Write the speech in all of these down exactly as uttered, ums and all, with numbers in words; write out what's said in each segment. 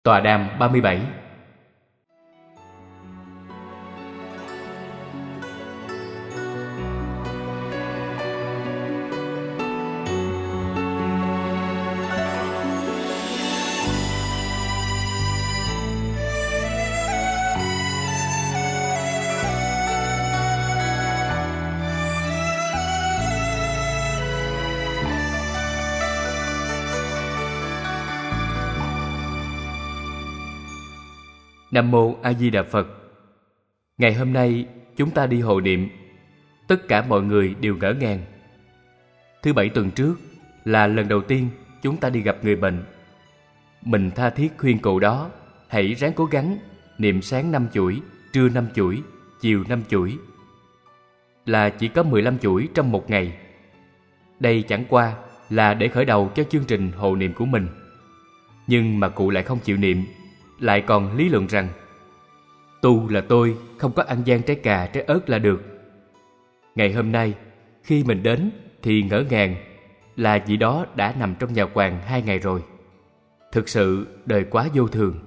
Tọa đàm ba mươi bảy. Nam Mô A Di Đà Phật. Ngày hôm nay chúng ta đi hộ niệm. Tất cả mọi người đều ngỡ ngàng. Thứ bảy tuần trước là lần đầu tiên chúng ta đi gặp người bệnh. Mình tha thiết khuyên cậu đó hãy ráng cố gắng niệm sáng năm chuỗi, trưa năm chuỗi, chiều năm chuỗi. Là chỉ có mười lăm chuỗi trong một ngày. Đây chẳng qua là để khởi đầu cho chương trình hộ niệm của mình. Nhưng mà cụ lại không chịu niệm, lại còn lý luận rằng tu là tôi không có ăn gian trái cà trái ớt là được. Ngày hôm nay khi mình đến thì ngỡ ngàng là vị đó đã nằm trong nhà quàng hai ngày rồi. Thực sự đời quá vô thường.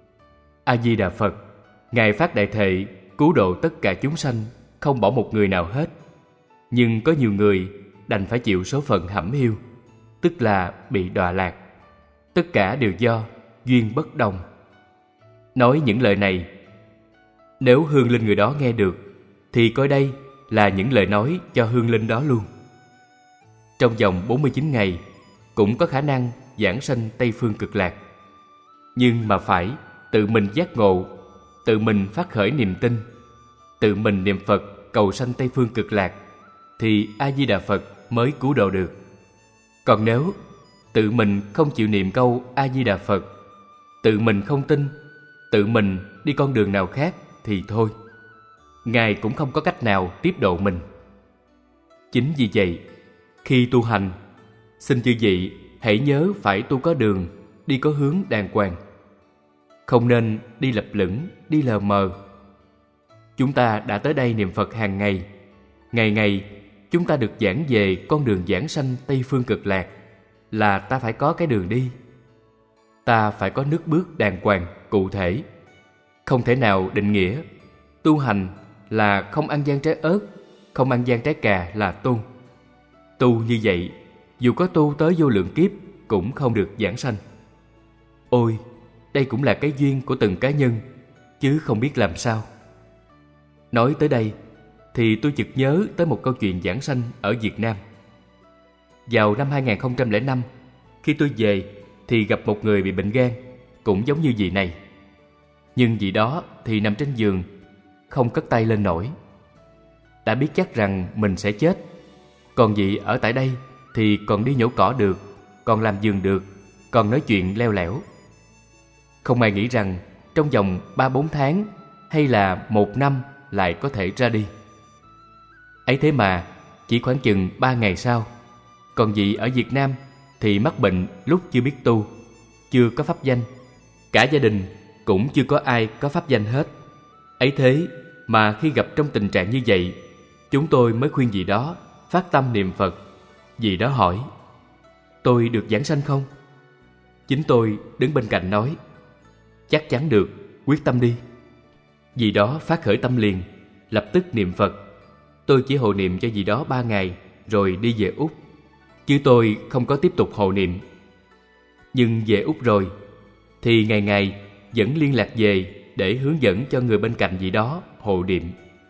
A Di Đà Phật, Ngài phát đại thệ cứu độ tất cả chúng sanh, không bỏ một người nào hết. Nhưng có nhiều người đành phải chịu số phận hẩm hiu, tức là bị đọa lạc. Tất cả đều do duyên bất đồng. Nói những lời này, nếu hương linh người đó nghe được thì coi đây là những lời nói cho hương linh đó luôn. Trong vòng bốn mươi chín ngày cũng có khả năng giảng sanh Tây Phương Cực Lạc. Nhưng mà phải tự mình giác ngộ, tự mình phát khởi niềm tin, tự mình niệm Phật cầu sanh Tây Phương Cực Lạc thì A Di Đà Phật mới cứu độ được. Còn nếu tự mình không chịu niệm câu A Di Đà Phật, tự mình không tin, tự mình đi con đường nào khác thì thôi, Ngài cũng không có cách nào tiếp độ mình. Chính vì vậy, khi tu hành, xin chư vị hãy nhớ phải tu có đường, đi có hướng đàng hoàng. Không nên đi lập lửng, đi lờ mờ. Chúng ta đã tới đây niệm Phật hàng ngày. Ngày ngày chúng ta được giảng về con đường giảng sanh Tây Phương Cực Lạc, là ta phải có cái đường đi. Ta phải có nước bước đàng hoàng, cụ thể. Không thể nào định nghĩa tu hành là không ăn gian trái ớt, không ăn gian trái cà là tu. Tu như vậy, dù có tu tới vô lượng kiếp cũng không được giảng sanh. Ôi, đây cũng là cái duyên của từng cá nhân, chứ không biết làm sao. Nói tới đây thì tôi chợt nhớ tới một câu chuyện giảng sanh ở Việt Nam. Vào năm hai không không năm, khi tôi về thì gặp một người bị bệnh gan, cũng giống như vị này. Nhưng vị đó thì nằm trên giường, không cất tay lên nổi. Đã biết chắc rằng mình sẽ chết. Còn vị ở tại đây thì còn đi nhổ cỏ được, còn làm giường được, còn nói chuyện leo lẻo. Không ai nghĩ rằng trong vòng ba bốn tháng hay là một năm lại có thể ra đi. Ấy thế mà chỉ khoảng chừng ba ngày sau, còn vị ở Việt Nam thì mắc bệnh lúc chưa biết tu, chưa có pháp danh. Cả gia đình cũng chưa có ai có pháp danh hết. Ấy thế mà khi gặp trong tình trạng như vậy, chúng tôi mới khuyên vị đó phát tâm niệm Phật. Vị đó hỏi: tôi được giảng sanh không? Chính tôi đứng bên cạnh nói: chắc chắn được, quyết tâm đi. Vị đó phát khởi tâm liền, lập tức niệm Phật. Tôi chỉ hộ niệm cho vị đó ba ngày rồi đi về Úc, chứ tôi không có tiếp tục hộ niệm. Nhưng về Úc rồi thì ngày ngày vẫn liên lạc về để hướng dẫn cho người bên cạnh vị đó hộ niệm.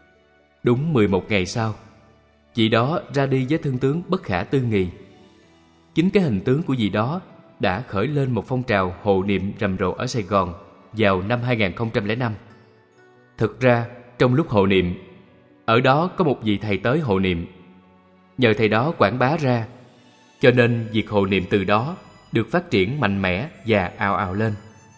Đúng mười một ngày sau, vị đó ra đi với thân tướng bất khả tư nghị. Chính cái hình tướng của vị đó đã khởi lên một phong trào hộ niệm rầm rộ ở Sài Gòn vào năm hai không không năm. Thực ra trong lúc hộ niệm, ở đó có một vị thầy tới hộ niệm. Nhờ thầy đó quảng bá ra, cho nên việc hộ niệm từ đó được phát triển mạnh mẽ và ào ào lên.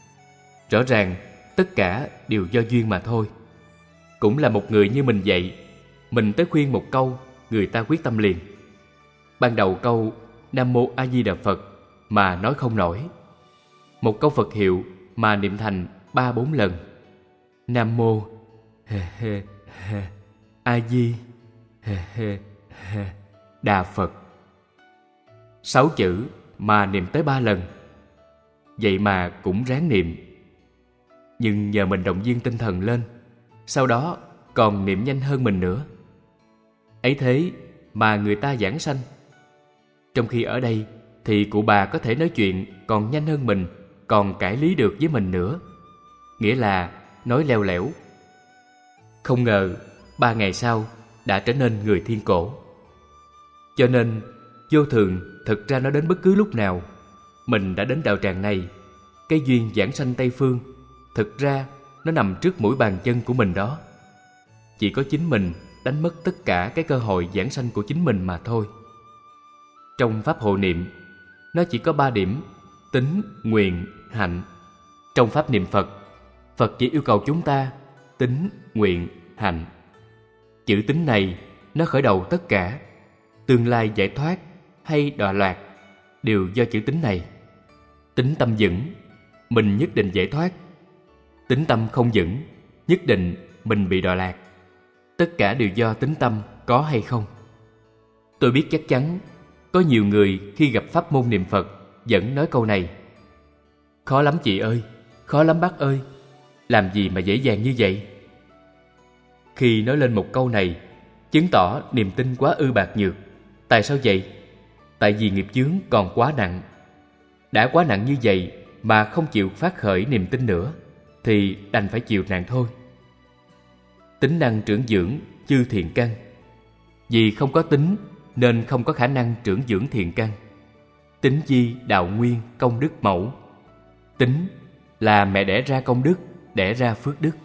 Rõ ràng tất cả đều do duyên mà thôi. Cũng là một người như mình vậy, mình tới khuyên một câu, người ta quyết tâm liền. Ban đầu câu Nam Mô A Di Đà Phật mà nói không nổi. Một câu Phật hiệu mà niệm thành ba bốn lần. Nam Mô he he he A Di he he he Đà Phật. Sáu chữ mà niệm tới ba lần. Vậy mà cũng ráng niệm, nhưng nhờ mình động viên tinh thần lên, sau đó còn niệm nhanh hơn mình nữa. Ấy thế mà người ta giảng sanh. Trong khi ở đây thì cụ bà có thể nói chuyện còn nhanh hơn mình, còn cãi lý được với mình nữa. Nghĩa là nói leo lẻo. Không ngờ ba ngày sau đã trở nên người thiên cổ. Cho nên vô thường thực ra nó đến bất cứ lúc nào. Mình đã đến đạo tràng này, cái duyên giảng sanh Tây Phương, thực ra nó nằm trước mũi bàn chân của mình đó. Chỉ có chính mình đánh mất tất cả cái cơ hội giảng sanh của chính mình mà thôi. Trong pháp hộ niệm, nó chỉ có ba điểm: tín, nguyện, hạnh. Trong pháp niệm Phật, Phật chỉ yêu cầu chúng ta tín, nguyện, hạnh. Chữ tín này nó khởi đầu tất cả. Tương lai giải thoát hay đọa lạc đều do chữ tín này. Tín tâm vững, mình nhất định giải thoát. Tín tâm không vững, nhất định mình bị đọa lạc. Tất cả đều do tín tâm có hay không. Tôi biết chắc chắn có nhiều người khi gặp pháp môn niệm Phật vẫn nói câu này: khó lắm chị ơi, khó lắm bác ơi, làm gì mà dễ dàng như vậy. Khi nói lên một câu này, chứng tỏ niềm tin quá ư bạc nhược. Tại sao vậy? Tại vì nghiệp chướng còn quá nặng. Đã quá nặng như vậy mà không chịu phát khởi niềm tin nữa thì đành phải chịu nạn thôi. Tính năng trưởng dưỡng chư thiện căn. Vì không có tính nên không có khả năng trưởng dưỡng thiện căn. Tính di đạo nguyên công đức mẫu. Tính là mẹ đẻ ra công đức, đẻ ra phước đức.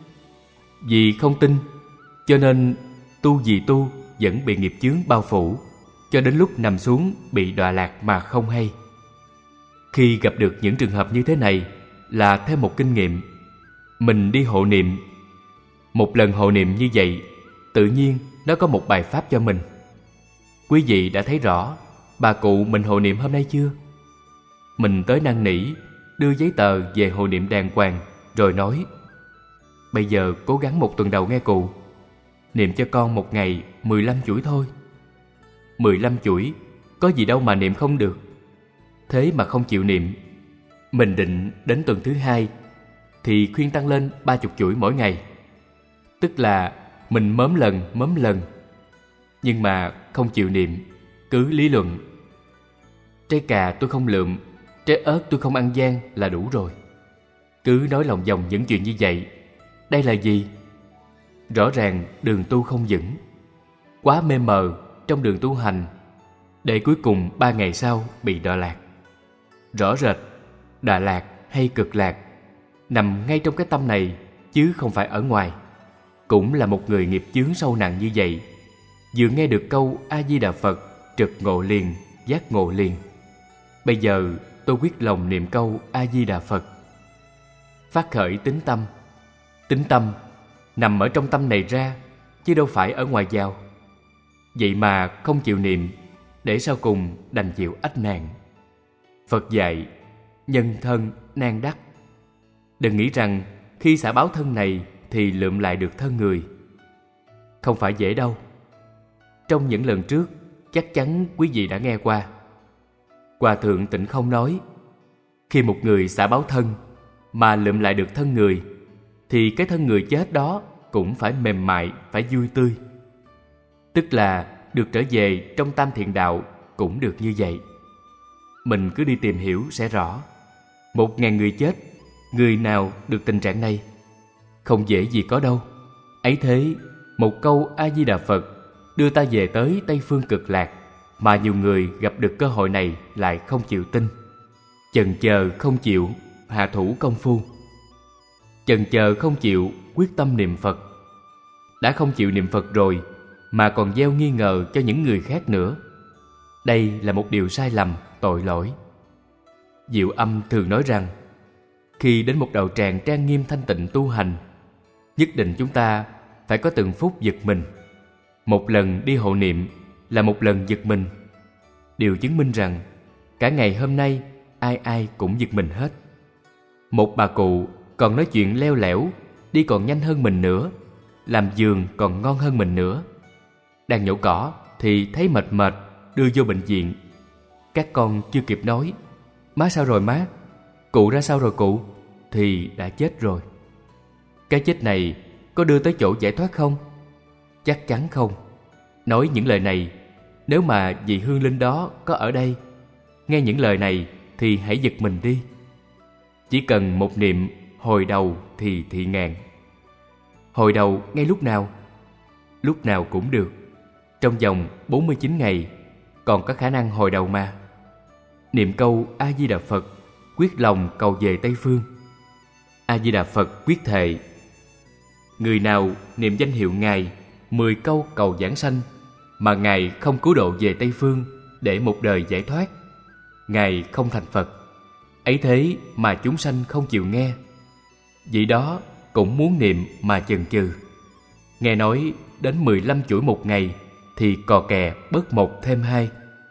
Vì không tin cho nên tu gì tu vẫn bị nghiệp chướng bao phủ, cho đến lúc nằm xuống bị đọa lạc mà không hay. Khi gặp được những trường hợp như thế này là thêm một kinh nghiệm. Mình đi hộ niệm. Một lần hộ niệm như vậy, tự nhiên nó có một bài pháp cho mình. Quý vị đã thấy rõ bà cụ mình hộ niệm hôm nay chưa? Mình tới năn nỉ, đưa giấy tờ về hộ niệm đàng hoàng, rồi nói: bây giờ cố gắng một tuần đầu nghe cụ, niệm cho con một ngày mười lăm chuỗi thôi. Mười lăm chuỗi, có gì đâu mà niệm không được. Thế mà không chịu niệm. Mình định đến tuần thứ hai thì khuyên tăng lên ba chục chuỗi mỗi ngày. Tức là mình mớm lần mớm lần. Nhưng mà không chịu niệm, cứ lý luận: trái cà tôi không lượm, trái ớt tôi không ăn gian là đủ rồi. Cứ nói lòng vòng những chuyện như vậy. Đây là gì? Rõ ràng đường tu không vững, quá mê mờ trong đường tu hành, để cuối cùng ba ngày sau bị đọa lạc. Rõ rệt, đọa lạc hay cực lạc nằm ngay trong cái tâm này, chứ không phải ở ngoài. Cũng là một người nghiệp chướng sâu nặng như vậy, vừa nghe được câu A-di-đà Phật, trực ngộ liền, giác ngộ liền. Bây giờ tôi quyết lòng niệm câu A-di-đà Phật. Phát khởi tín tâm. Tín tâm nằm ở trong tâm này ra, chứ đâu phải ở ngoài vào. Vậy mà không chịu niệm, để sau cùng đành chịu ách nạn. Phật dạy: nhân thân nan đắc. Đừng nghĩ rằng khi xả báo thân này thì lượm lại được thân người. Không phải dễ đâu. Trong những lần trước, chắc chắn quý vị đã nghe qua. Hòa thượng Tịnh Không nói: khi một người xả báo thân mà lượm lại được thân người, thì cái thân người chết đó cũng phải mềm mại, phải vui tươi. Tức là được trở về trong tam thiện đạo cũng được như vậy. Mình cứ đi tìm hiểu sẽ rõ. Một ngàn người chết, người nào được tình trạng này? Không dễ gì có đâu. Ấy thế, một câu A-di-đà Phật đưa ta về tới Tây Phương Cực Lạc, mà nhiều người gặp được cơ hội này lại không chịu tin. Chần chờ không chịu hạ thủ công phu. Chần chờ không chịu quyết tâm niệm Phật. Đã không chịu niệm Phật rồi mà còn gieo nghi ngờ cho những người khác nữa. Đây là một điều sai lầm, tội lỗi. Diệu Âm thường nói rằng, khi đến một đạo tràng trang nghiêm thanh tịnh tu hành, nhất định chúng ta phải có từng phút giật mình. Một lần đi hộ niệm là một lần giật mình. Điều chứng minh rằng cả ngày hôm nay ai ai cũng giật mình hết. Một bà cụ còn nói chuyện leo lẻo, đi còn nhanh hơn mình nữa, làm giường còn ngon hơn mình nữa. Đang nhổ cỏ thì thấy mệt mệt, đưa vô bệnh viện. Các con chưa kịp nói: má sao rồi má, cụ ra sao rồi cụ, thì đã chết rồi. Cái chết này có đưa tới chỗ giải thoát không? Chắc chắn không. Nói những lời này, nếu mà vị hương linh đó có ở đây, nghe những lời này thì hãy giật mình đi. Chỉ cần một niệm hồi đầu thì thị ngàn. Hồi đầu ngay lúc nào? Lúc nào cũng được. Trong vòng bốn mươi chín ngày còn có khả năng hồi đầu mà. Niệm câu A-di-đà Phật, quyết lòng cầu về Tây Phương. A-di-đà Phật quyết thệ: người nào niệm danh hiệu Ngài mười câu cầu giảng sanh mà Ngài không cứu độ về Tây Phương để một đời giải thoát, Ngài không thành Phật. Ấy thế mà chúng sanh không chịu nghe. Vị đó cũng muốn niệm mà chần chừ. Nghe nói đến mười lăm chuỗi một ngày thì cò kè bớt một thêm hai.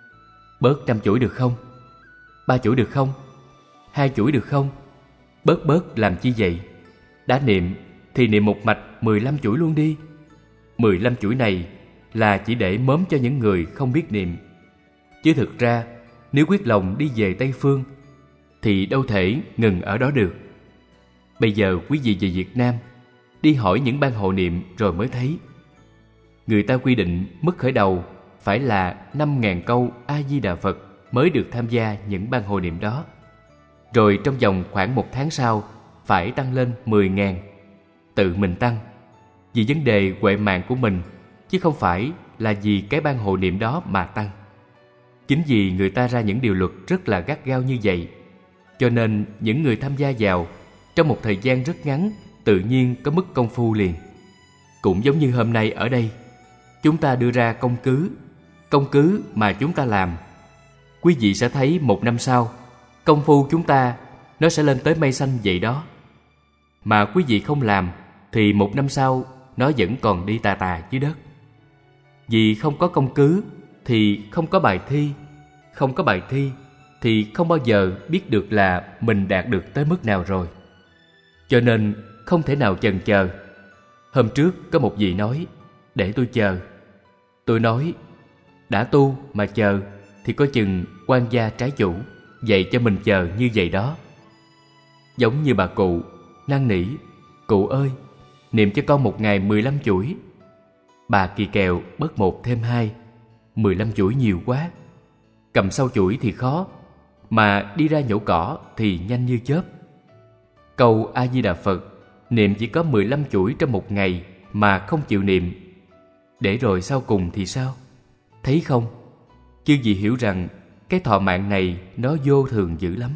Bớt năm chuỗi được không? Ba chuỗi được không? Hai chuỗi được không? Bớt bớt làm chi vậy? Đã niệm thì niệm một mạch mười lăm chuỗi luôn đi. Mười lăm chuỗi này là chỉ để mớm cho những người không biết niệm. Chứ thực ra nếu quyết lòng đi về Tây Phương thì đâu thể ngừng ở đó được. Bây giờ quý vị về Việt Nam, đi hỏi những ban hộ niệm rồi mới thấy. Người ta quy định mức khởi đầu phải là năm nghìn câu A-di-đà Phật mới được tham gia những ban hộ niệm đó. Rồi trong vòng khoảng một tháng sau phải tăng lên mười nghìn. Tự mình tăng vì vấn đề huệ mạng của mình, chứ không phải là vì cái ban hộ niệm đó mà tăng. Chính vì người ta ra những điều luật rất là gắt gao như vậy, cho nên những người tham gia vào trong một thời gian rất ngắn tự nhiên có mức công phu liền. Cũng giống như hôm nay ở đây, chúng ta đưa ra công cứ, công cứ mà chúng ta làm. Quý vị sẽ thấy một năm sau, công phu chúng ta nó sẽ lên tới mây xanh vậy đó. Mà quý vị không làm thì một năm sau nó vẫn còn đi tà tà dưới đất. Vì không có công cứ thì không có bài thi, không có bài thi thì không bao giờ biết được là mình đạt được tới mức nào rồi. Cho nên không thể nào chần chờ. Hôm trước có một vị nói: để tôi chờ. Tôi nói: đã tu mà chờ thì có chừng quan gia trái chủ, vậy cho mình chờ như vậy đó. Giống như bà cụ năn nỉ: cụ ơi, niệm cho con một ngày mười lăm chuỗi. Bà kỳ kèo bớt một thêm hai, mười lăm chuỗi nhiều quá. Cầm sau chuỗi thì khó, mà đi ra nhổ cỏ thì nhanh như chớp. Câu A-di-đà Phật niệm chỉ có mười lăm chuỗi trong một ngày mà không chịu niệm. Để rồi sau cùng thì sao? Thấy không? Chư vị hiểu rằng cái thọ mạng này nó vô thường dữ lắm.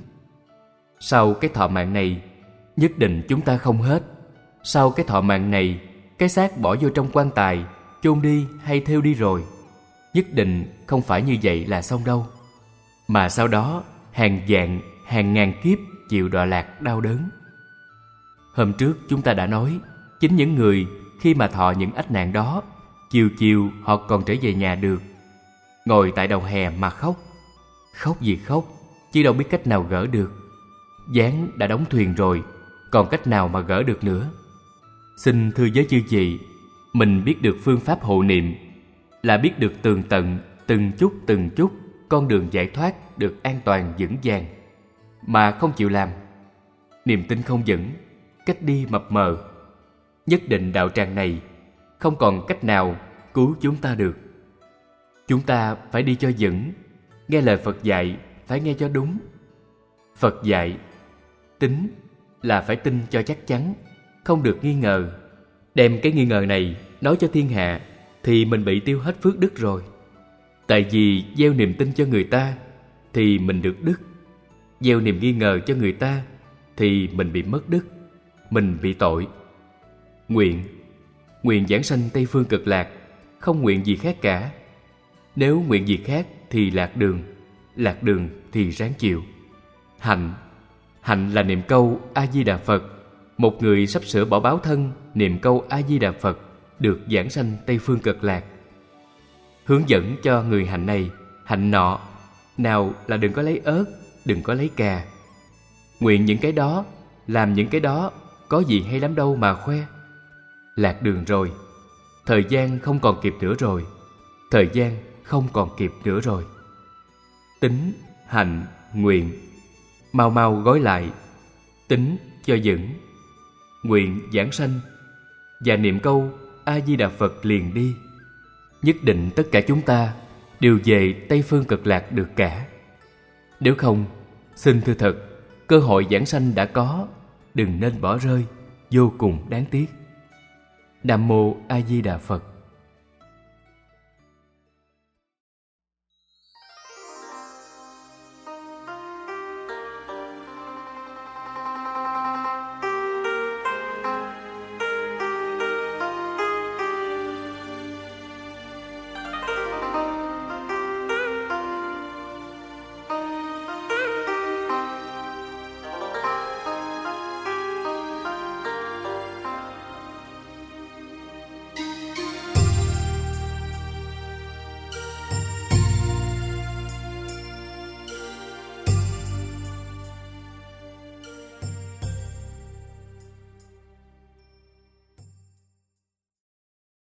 Sau cái thọ mạng này nhất định chúng ta không hết. Sau cái thọ mạng này, cái xác bỏ vô trong quan tài, chôn đi hay thêu đi rồi, nhất định không phải như vậy là xong đâu. Mà sau đó hàng vạn, hàng ngàn kiếp chịu đọa lạc đau đớn. Hôm trước chúng ta đã nói, chính những người khi mà thọ những ách nạn đó, chiều chiều họ còn trở về nhà được, ngồi tại đầu hè mà khóc. Khóc gì khóc, chứ đâu biết cách nào gỡ được. Ván đã đóng thuyền rồi, còn cách nào mà gỡ được nữa. Xin thưa với chư vị, mình biết được phương pháp hộ niệm là biết được tường tận, từng chút từng chút con đường giải thoát được an toàn vững vàng, mà không chịu làm. Niềm tin không vững, cách đi mập mờ. Nhất định đạo tràng này không còn cách nào cứu chúng ta được. Chúng ta phải đi cho vững, nghe lời Phật dạy phải nghe cho đúng. Phật dạy tín là phải tin cho chắc chắn, không được nghi ngờ. Đem cái nghi ngờ này nói cho thiên hạ thì mình bị tiêu hết phước đức rồi. Tại vì gieo niềm tin cho người ta thì mình được đức, gieo niềm nghi ngờ cho người ta thì mình bị mất đức, mình bị tội. Nguyện, nguyện giảng sanh Tây Phương Cực Lạc, không nguyện gì khác cả. Nếu nguyện gì khác thì lạc đường, lạc đường thì ráng chịu. Hạnh, hạnh là niệm câu A-di-đà Phật. Một người sắp sửa bỏ báo thân niệm câu A-di-đà Phật được giảng sanh Tây Phương Cực Lạc. Hướng dẫn cho người hạnh này, hạnh nọ, nào là đừng có lấy ớt, đừng có lấy cà. Nguyện những cái đó, làm những cái đó, có gì hay lắm đâu mà khoe. Lạc đường rồi, thời gian không còn kịp nữa rồi, thời gian không còn kịp nữa rồi. Tín, hạnh, nguyện, mau mau gói lại. Tín cho vững, nguyện giảng sanh và niệm câu A Di Đà Phật liền đi, nhất định tất cả chúng ta đều về Tây Phương Cực Lạc được cả. Nếu không, xin thưa thật, cơ hội giảng sanh đã có, đừng nên bỏ rơi, vô cùng đáng tiếc. Nam mô A Di Đà Phật.